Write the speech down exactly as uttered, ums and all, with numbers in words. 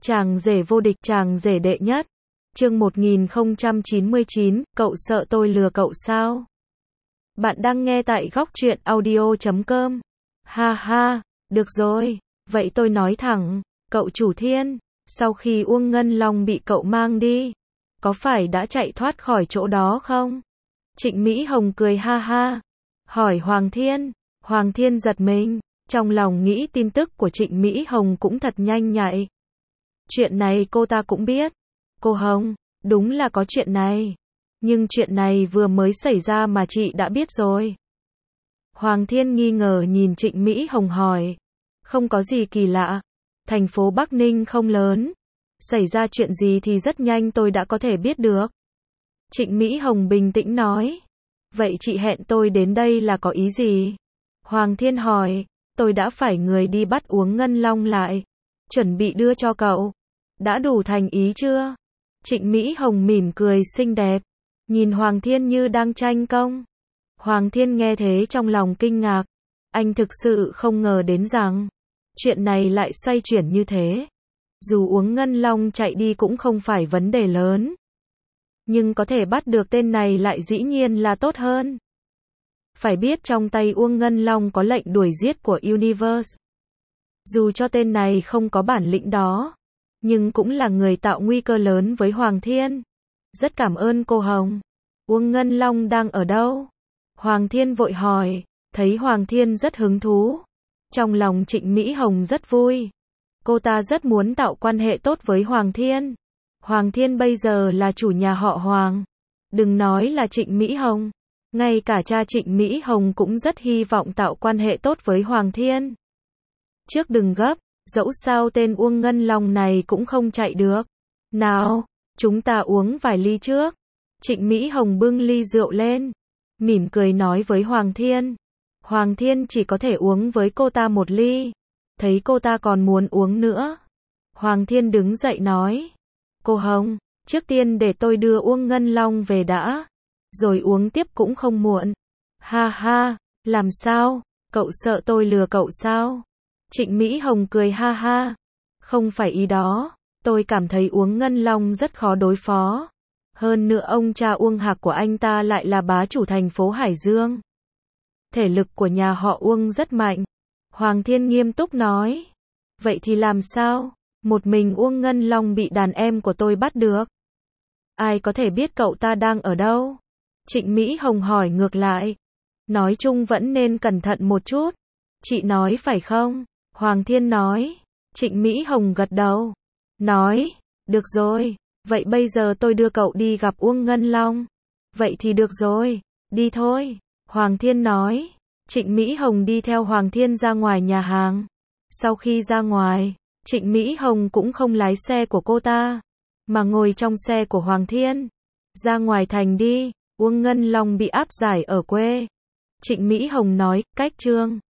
Chàng rể vô địch, chàng rể đệ nhất. Chương một nghìn không trăm chín mươi chín, cậu sợ tôi lừa cậu sao? Bạn đang nghe tại góc truyện audio chấm com. Ha ha, được rồi, vậy tôi nói thẳng, cậu chủ Thiên, sau khi Uông Ngân Long bị cậu mang đi, có phải đã chạy thoát khỏi chỗ đó không? Trịnh Mỹ Hồng cười ha ha, hỏi Hoàng Thiên. Hoàng Thiên giật mình, trong lòng nghĩ tin tức của Trịnh Mỹ Hồng cũng thật nhanh nhạy. Chuyện này cô ta cũng biết. Cô Hồng, đúng là có chuyện này. Nhưng chuyện này vừa mới xảy ra mà chị đã biết rồi. Hoàng Thiên nghi ngờ nhìn Trịnh Mỹ Hồng hỏi. Không có gì kỳ lạ. Thành phố Bắc Ninh không lớn. Xảy ra chuyện gì thì rất nhanh tôi đã có thể biết được. Trịnh Mỹ Hồng bình tĩnh nói. Vậy chị hẹn tôi đến đây là có ý gì? Hoàng Thiên hỏi. Tôi đã phải người đi bắt Uông Ngân Long lại. Chuẩn bị đưa cho cậu. Đã đủ thành ý chưa? Trịnh Mỹ Hồng mỉm cười xinh đẹp. Nhìn Hoàng Thiên như đang tranh công. Hoàng Thiên nghe thế trong lòng kinh ngạc. Anh thực sự không ngờ đến rằng chuyện này lại xoay chuyển như thế. Dù Uông Ngân Long chạy đi cũng không phải vấn đề lớn. Nhưng có thể bắt được tên này lại dĩ nhiên là tốt hơn. Phải biết trong tay Uông Ngân Long có lệnh đuổi giết của Universe. Dù cho tên này không có bản lĩnh đó, nhưng cũng là người tạo nguy cơ lớn với Hoàng Thiên. Rất cảm ơn cô Hồng. Uông Ngân Long đang ở đâu? Hoàng Thiên vội hỏi, thấy Hoàng Thiên rất hứng thú. Trong lòng Trịnh Mỹ Hồng rất vui. Cô ta rất muốn tạo quan hệ tốt với Hoàng Thiên. Hoàng Thiên bây giờ là chủ nhà họ Hoàng. Đừng nói là Trịnh Mỹ Hồng. Ngay cả cha Trịnh Mỹ Hồng cũng rất hy vọng tạo quan hệ tốt với Hoàng Thiên. Trước đừng gấp, dẫu sao tên Uông Ngân Long này cũng không chạy được. Nào, chúng ta uống vài ly trước. Trịnh Mỹ Hồng bưng ly rượu lên, mỉm cười nói với Hoàng Thiên. Hoàng Thiên chỉ có thể uống với cô ta một ly. Thấy cô ta còn muốn uống nữa. Hoàng Thiên đứng dậy nói. Cô Hồng, trước tiên để tôi đưa Uông Ngân Long về đã. Rồi uống tiếp cũng không muộn. Ha ha, làm sao? Cậu sợ tôi lừa cậu sao? Trịnh Mỹ Hồng cười ha ha. Không phải ý đó, tôi cảm thấy Uông Ngân Long rất khó đối phó. Hơn nữa ông cha Uông Hạc của anh ta lại là bá chủ thành phố Hải Dương. Thể lực của nhà họ Uông rất mạnh. Hoàng Thiên nghiêm túc nói. Vậy thì làm sao? Một mình Uông Ngân Long bị đàn em của tôi bắt được. Ai có thể biết cậu ta đang ở đâu? Trịnh Mỹ Hồng hỏi ngược lại. Nói chung vẫn nên cẩn thận một chút. Chị nói phải không? Hoàng Thiên nói. Trịnh Mỹ Hồng gật đầu. Nói, được rồi, vậy bây giờ tôi đưa cậu đi gặp Uông Ngân Long. Vậy thì được rồi, đi thôi. Hoàng Thiên nói. Trịnh Mỹ Hồng đi theo Hoàng Thiên ra ngoài nhà hàng. Sau khi ra ngoài, Trịnh Mỹ Hồng cũng không lái xe của cô ta, mà ngồi trong xe của Hoàng Thiên. Ra ngoài thành đi, Uông Ngân Long bị áp giải ở quê. Trịnh Mỹ Hồng nói, cách Trương